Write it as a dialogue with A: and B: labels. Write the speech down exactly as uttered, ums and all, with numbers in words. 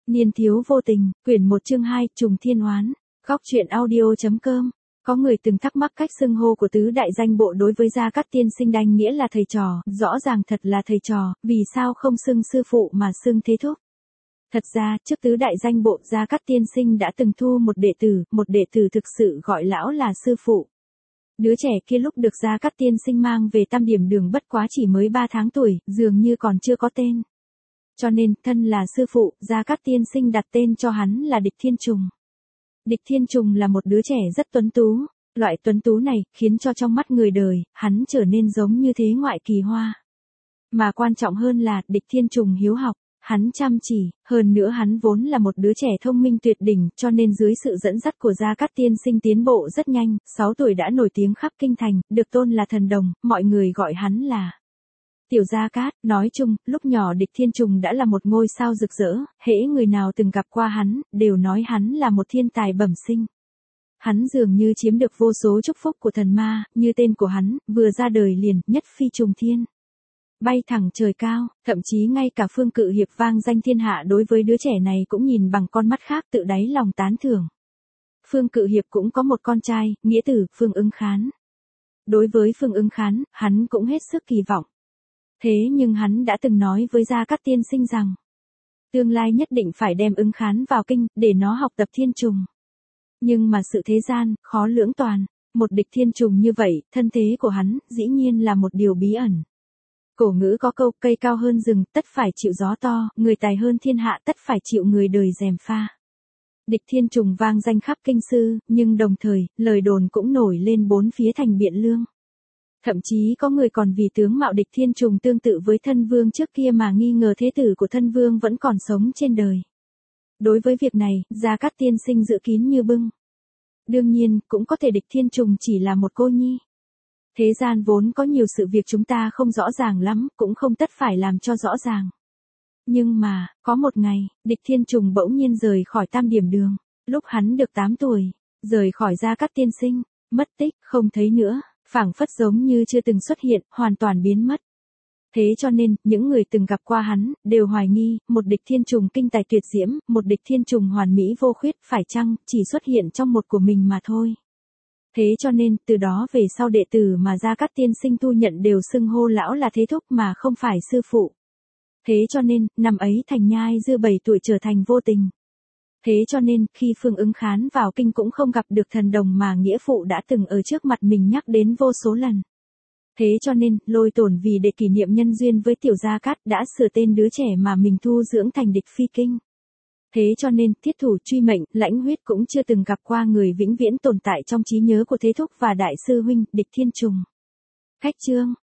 A: Niên thiếu vô tình, quyển một chương hai, trùng thiên oán. Góc truyện audio.com. Có người từng thắc mắc cách xưng hô của tứ đại danh bộ đối với Gia Cát Tiên Sinh đanh nghĩa là thầy trò, rõ ràng thật là thầy trò, vì sao không xưng sư phụ mà xưng thế thúc. Thật ra, trước tứ đại danh bộ Gia Cát Tiên Sinh đã từng thu một đệ tử, một đệ tử thực sự gọi lão là sư phụ. Đứa trẻ kia lúc được Gia Cát Tiên Sinh mang về Tam Điểm Đường bất quá chỉ mới ba tháng tuổi, dường như còn chưa có tên. Cho nên, thân là sư phụ, Gia Cát Tiên Sinh đặt tên cho hắn là Địch Thiên Trùng. Địch Thiên Trùng là một đứa trẻ rất tuấn tú, loại tuấn tú này, khiến cho trong mắt người đời, hắn trở nên giống như thế ngoại kỳ hoa. Mà quan trọng hơn là, Địch Thiên Trùng hiếu học, hắn chăm chỉ, hơn nữa hắn vốn là một đứa trẻ thông minh tuyệt đỉnh, cho nên dưới sự dẫn dắt của Gia Cát Tiên Sinh tiến bộ rất nhanh, sáu tuổi đã nổi tiếng khắp kinh thành, được tôn là thần đồng, mọi người gọi hắn là Tiểu Gia Cát. Nói chung, lúc nhỏ Địch Thiên Trùng đã là một ngôi sao rực rỡ, hễ người nào từng gặp qua hắn, đều nói hắn là một thiên tài bẩm sinh. Hắn dường như chiếm được vô số chúc phúc của thần ma, như tên của hắn, vừa ra đời liền, nhất phi trùng thiên. Bay thẳng trời cao, thậm chí ngay cả Phương Cự Hiệp vang danh thiên hạ đối với đứa trẻ này cũng nhìn bằng con mắt khác tự đáy lòng tán thưởng. Phương Cự Hiệp cũng có một con trai, nghĩa tử, Phương Ứng Khán. Đối với Phương Ứng Khán, hắn cũng hết sức kỳ vọng. Thế nhưng hắn đã từng nói với Gia Cát Tiên Sinh rằng, tương lai nhất định phải đem Ứng Khán vào kinh, để nó học tập thiên trùng. Nhưng mà sự thế gian, khó lưỡng toàn, một Địch Thiên Trùng như vậy, thân thế của hắn, dĩ nhiên là một điều bí ẩn. Cổ ngữ có câu, cây cao hơn rừng, tất phải chịu gió to, người tài hơn thiên hạ, tất phải chịu người đời gièm pha. Địch Thiên Trùng vang danh khắp kinh sư, nhưng đồng thời, lời đồn cũng nổi lên bốn phía thành Biện Lương. Thậm chí có người còn vì tướng mạo Địch Thiên Trùng tương tự với thân vương trước kia mà nghi ngờ thế tử của thân vương vẫn còn sống trên đời. Đối với việc này, Gia Cát Tiên Sinh giữ kín như bưng. Đương nhiên, cũng có thể Địch Thiên Trùng chỉ là một cô nhi. Thế gian vốn có nhiều sự việc chúng ta không rõ ràng lắm, cũng không tất phải làm cho rõ ràng. Nhưng mà, có một ngày, Địch Thiên Trùng bỗng nhiên rời khỏi Tam Điểm Đường, lúc hắn được tám tuổi, rời khỏi Gia Cát Tiên Sinh, mất tích, không thấy nữa, phảng phất giống như chưa từng xuất hiện, hoàn toàn biến mất. Thế cho nên, những người từng gặp qua hắn, đều hoài nghi, một Địch Thiên Trùng kinh tài tuyệt diễm, một Địch Thiên Trùng hoàn mỹ vô khuyết, phải chăng, chỉ xuất hiện trong một của mình mà thôi. Thế cho nên, từ đó về sau đệ tử mà Gia Cát Tiên Sinh thu nhận đều xưng hô lão là thế thúc mà không phải sư phụ. Thế cho nên, năm ấy Thành Nhai Dư bảy tuổi trở thành vô tình. Thế cho nên, khi Phương Ứng Khán vào kinh cũng không gặp được thần đồng mà nghĩa phụ đã từng ở trước mặt mình nhắc đến vô số lần. Thế cho nên, Lôi Tổn vì để kỷ niệm nhân duyên với Tiểu Gia Cát đã sửa tên đứa trẻ mà mình thu dưỡng thành Địch Phi Kinh. Thế cho nên, thiết thủ truy mệnh, lãnh huyết cũng chưa từng gặp qua người vĩnh viễn tồn tại trong trí nhớ của thế thúc và đại sư huynh, Địch Thiên Trùng. Khách chương.